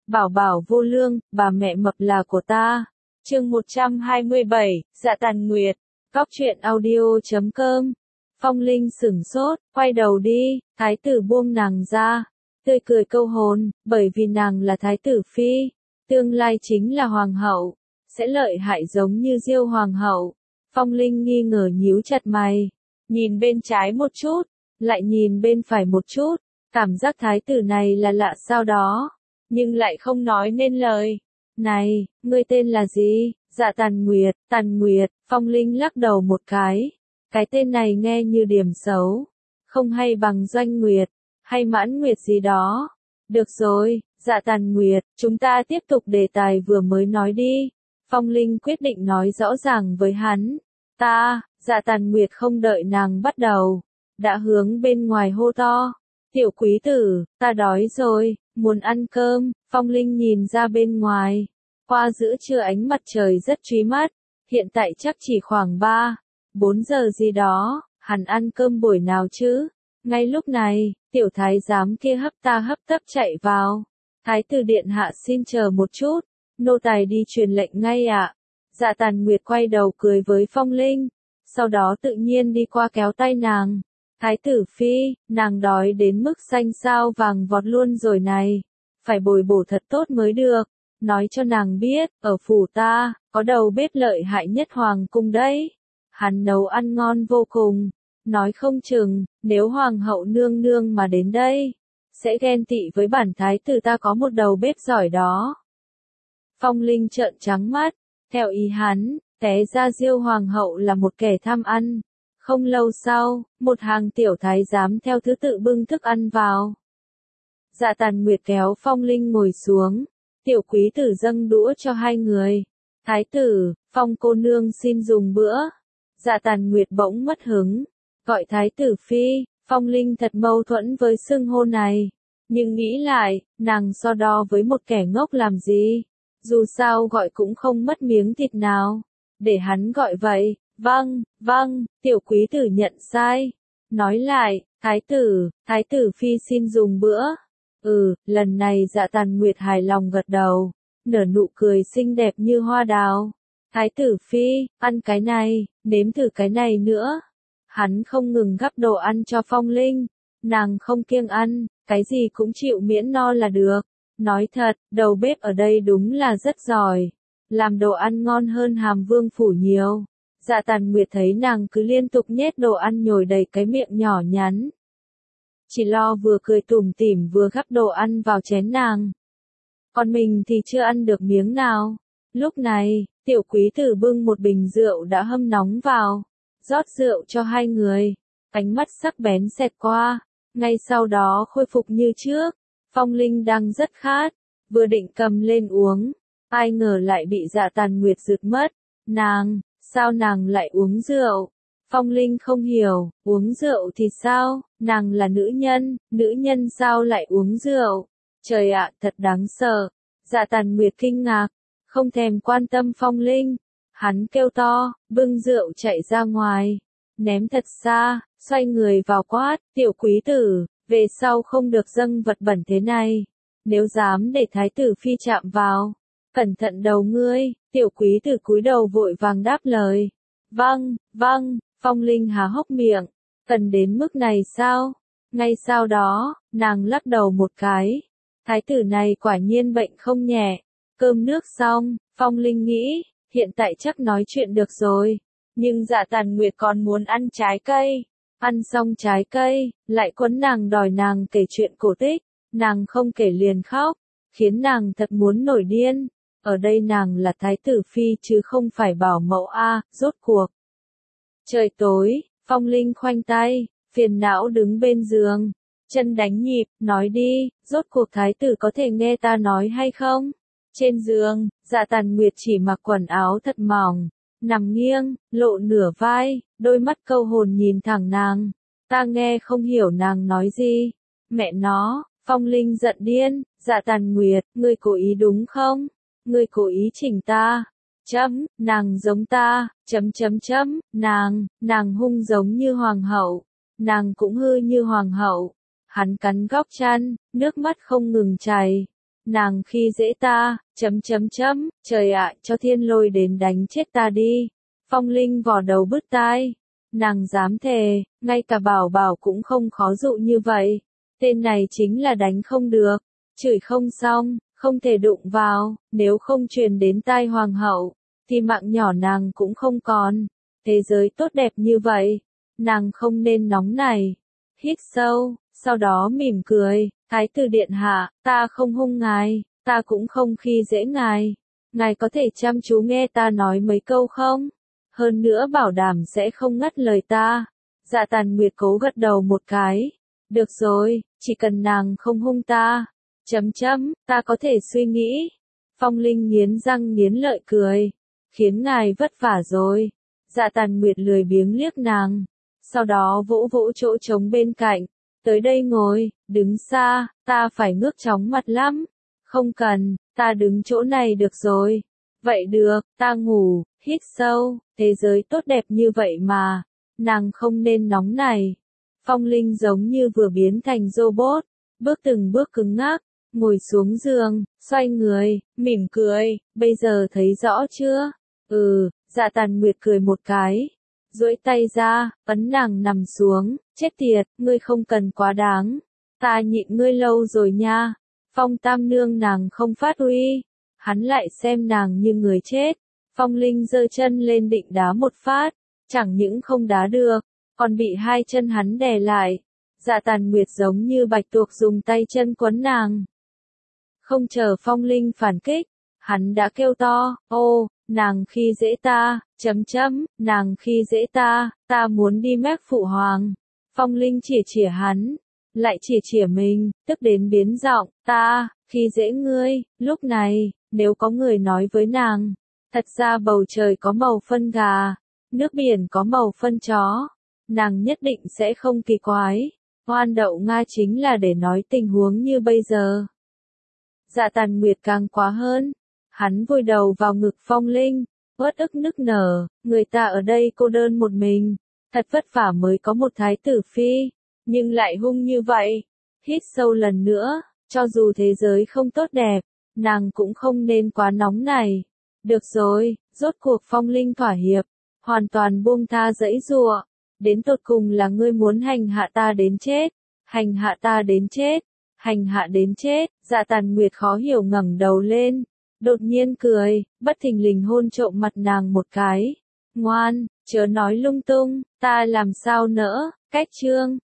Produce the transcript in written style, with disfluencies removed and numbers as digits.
Bảo bảo vô lương, bà mẹ mập là của ta. Chương 127, Dạ Tàn Nguyệt. Góc truyện audio.com. Phong Linh sửng sốt, quay đầu đi, thái tử buông nàng ra, tươi cười câu hồn, bởi vì nàng là thái tử phi, tương lai chính là hoàng hậu, sẽ lợi hại giống như Diêu hoàng hậu. Phong Linh nghi ngờ nhíu chặt mày, nhìn bên trái một chút, lại nhìn bên phải một chút, cảm giác thái tử này là lạ sao đó, nhưng lại không nói nên lời. Này, ngươi tên là gì? Dạ Tàn Nguyệt, Tàn Nguyệt. Phong Linh lắc đầu một cái tên này nghe như điểm xấu, không hay bằng Doanh Nguyệt, hay Mãn Nguyệt gì đó. Được rồi, Dạ Tàn Nguyệt, chúng ta tiếp tục đề tài vừa mới nói đi. Phong Linh quyết định nói rõ ràng với hắn. Dạ Tàn Nguyệt không đợi nàng bắt đầu, đã hướng bên ngoài hô to. Tiểu quý tử, ta đói rồi, muốn ăn cơm. Phong Linh nhìn ra bên ngoài, qua giữa trưa ánh mặt trời rất chói mắt, hiện tại chắc chỉ khoảng 3-4 giờ gì đó, hắn ăn cơm buổi nào chứ? Ngay lúc này, tiểu thái giám kia hấp tấp chạy vào. Thái tử điện hạ xin chờ một chút, nô tài đi truyền lệnh ngay ạ. Dạ Tàn Nguyệt quay đầu cười với Phong Linh, sau đó tự nhiên đi qua kéo tay nàng. Thái tử phi, nàng đói đến mức xanh xao vàng vọt luôn rồi này, phải bồi bổ thật tốt mới được. Nói cho nàng biết, ở phủ ta, có đầu bếp lợi hại nhất hoàng cung đấy. Hắn nấu ăn ngon vô cùng, nói không chừng, nếu hoàng hậu nương nương mà đến đây, sẽ ghen tị với bản thái tử ta có một đầu bếp giỏi đó. Phong Linh trợn trắng mắt, theo ý hắn, té ra Diêu hoàng hậu là một kẻ tham ăn. Không lâu sau, một hàng tiểu thái giám theo thứ tự bưng thức ăn vào. Dạ Tàn Nguyệt kéo Phong Linh ngồi xuống, tiểu quý tử dâng đũa cho hai người. Thái tử, Phong cô nương xin dùng bữa. Dạ Tàn Nguyệt bỗng mất hứng, gọi thái tử phi. Phong Linh thật mâu thuẫn với xưng hô này, nhưng nghĩ lại, nàng so đo với một kẻ ngốc làm gì, dù sao gọi cũng không mất miếng thịt nào, để hắn gọi vậy. Vâng, tiểu quý tử nhận sai. Nói lại, thái tử phi xin dùng bữa. Lần này Dạ Tàn Nguyệt hài lòng gật đầu, nở nụ cười xinh đẹp như hoa đào. Thái tử phi, ăn cái này, nếm thử cái này nữa. Hắn không ngừng gắp đồ ăn cho Phong Linh, nàng không kiêng ăn, cái gì cũng chịu miễn no là được. Nói thật, đầu bếp ở đây đúng là rất giỏi, làm đồ ăn ngon hơn Hàm Vương phủ nhiều. Dạ Tàn Nguyệt thấy nàng cứ liên tục nhét đồ ăn nhồi đầy cái miệng nhỏ nhắn, chỉ lo vừa cười tủm tỉm vừa gắp đồ ăn vào chén nàng. Còn mình thì chưa ăn được miếng nào. Lúc này, tiểu quý tử bưng một bình rượu đã hâm nóng vào, rót rượu cho hai người. Ánh mắt sắc bén xẹt qua, ngay sau đó khôi phục như trước. Phong Linh đang rất khát, vừa định cầm lên uống, ai ngờ lại bị Dạ Tàn Nguyệt giật mất. Sao nàng lại uống rượu? Phong Linh không hiểu, uống rượu thì sao, nàng là nữ nhân sao lại uống rượu? Trời ạ, thật đáng sợ. Dạ Tàn Nguyệt kinh ngạc, không thèm quan tâm Phong Linh. Hắn kêu to, bưng rượu chạy ra ngoài, ném thật xa, xoay người vào quát, tiểu quý tử, về sau không được dâng vật bẩn thế này. Nếu dám để thái tử phi chạm vào, cẩn thận đầu ngươi. Tiểu quý tử cúi đầu vội vàng đáp lời. Vâng, Phong Linh há hốc miệng, cần đến mức này sao? Ngay sau đó, nàng lắc đầu một cái. Thái tử này quả nhiên bệnh không nhẹ. Cơm nước xong, Phong Linh nghĩ, hiện tại chắc nói chuyện được rồi. Nhưng Dạ Tàn Nguyệt còn muốn ăn trái cây. Ăn xong trái cây, lại quấn nàng đòi nàng kể chuyện cổ tích. Nàng không kể liền khóc, khiến nàng thật muốn nổi điên. Ở đây nàng là thái tử phi chứ không phải bảo mẫu a, rốt cuộc. Trời tối, Phong Linh khoanh tay, phiền não đứng bên giường, chân đánh nhịp, nói đi, rốt cuộc thái tử có thể nghe ta nói hay không? Trên giường, Dạ Tàn Nguyệt chỉ mặc quần áo thật mỏng, nằm nghiêng, lộ nửa vai, đôi mắt câu hồn nhìn thẳng nàng. Ta nghe không hiểu nàng nói gì. Mẹ nó, Phong Linh giận điên. Dạ Tàn Nguyệt, ngươi cố ý đúng không? Ngươi cố ý chỉnh ta. Nàng giống ta. Nàng hung giống như hoàng hậu. Nàng cũng hư như hoàng hậu. Hắn cắn góc chăn, nước mắt không ngừng chảy. nàng khi dễ ta, trời ạ, cho thiên lôi đến đánh chết ta đi. Phong Linh vò đầu bứt tai, nàng dám thề, ngay cả bảo bảo cũng không khó dụ như vậy. Tên này chính là đánh không được, chửi không xong, không thể đụng vào, nếu không truyền đến tai hoàng hậu, thì mạng nhỏ nàng cũng không còn. Thế giới tốt đẹp như vậy, nàng không nên nóng này. Hít sâu, sau đó mỉm cười, Thái tử điện hạ, ta không hung ngài, ta cũng không khi dễ ngài. Ngài có thể chăm chú nghe ta nói mấy câu không? Hơn nữa bảo đảm sẽ không ngắt lời ta. Dạ Tàn Nguyệt cố gật đầu một cái. Được rồi, chỉ cần nàng không hung ta. Ta có thể suy nghĩ. Phong Linh nghiến răng nghiến lợi cười. Khiến ngài vất vả rồi. Dạ Tàn Nguyệt lười biếng liếc nàng. Sau đó vỗ vỗ chỗ trống bên cạnh. Tới đây ngồi, đứng xa, ta phải ngước chóng mặt lắm. Không cần, ta đứng chỗ này được rồi. Vậy được, ta ngủ, hít sâu, thế giới tốt đẹp như vậy mà. Nàng không nên nóng này. Phong Linh giống như vừa biến thành robot, bước từng bước cứng ngắc, ngồi xuống giường, xoay người, mỉm cười, bây giờ thấy rõ chưa? Dạ Tàn Nguyệt cười một cái, duỗi tay ra, ấn nàng nằm xuống, chết tiệt, ngươi không cần quá đáng, ta nhịn ngươi lâu rồi nha. Phong Tam Nương nàng không phát uy, hắn lại xem nàng như người chết. Phong Linh giơ chân lên định đá một phát, chẳng những không đá được, còn bị hai chân hắn đè lại. Dạ Tàn Nguyệt giống như bạch tuộc dùng tay chân quấn nàng. Không chờ Phong Linh phản kích, hắn đã kêu to, ô, nàng khi dễ ta, nàng khi dễ ta muốn đi mép phụ hoàng. Phong Linh chỉa hắn, lại chỉa mình, tức đến biến giọng, ta, khi dễ ngươi. Lúc này, nếu có người nói với nàng, thật ra bầu trời có màu phân gà, nước biển có màu phân chó, nàng nhất định sẽ không kỳ quái. Hoan Đậu Nga chính là để nói tình huống như bây giờ. Dạ Tàn Nguyệt càng quá hơn, hắn vùi đầu vào ngực Phong Linh, uất ức nức nở, người ta ở đây cô đơn một mình, thật vất vả mới có một thái tử phi, nhưng lại hung như vậy. Hít sâu lần nữa, cho dù thế giới không tốt đẹp, nàng cũng không nên quá nóng này. Được rồi, rốt cuộc Phong Linh thỏa hiệp, hoàn toàn buông tha giãy giụa. Đến tột cùng là ngươi muốn hành hạ ta đến chết, hành hạ ta đến chết, hành hạ đến chết. Dạ Tàn Nguyệt khó hiểu ngẩng đầu lên, đột nhiên cười, bất thình lình hôn trộm mặt nàng một cái. Ngoan, chớ nói lung tung, ta làm sao nỡ. Cách chương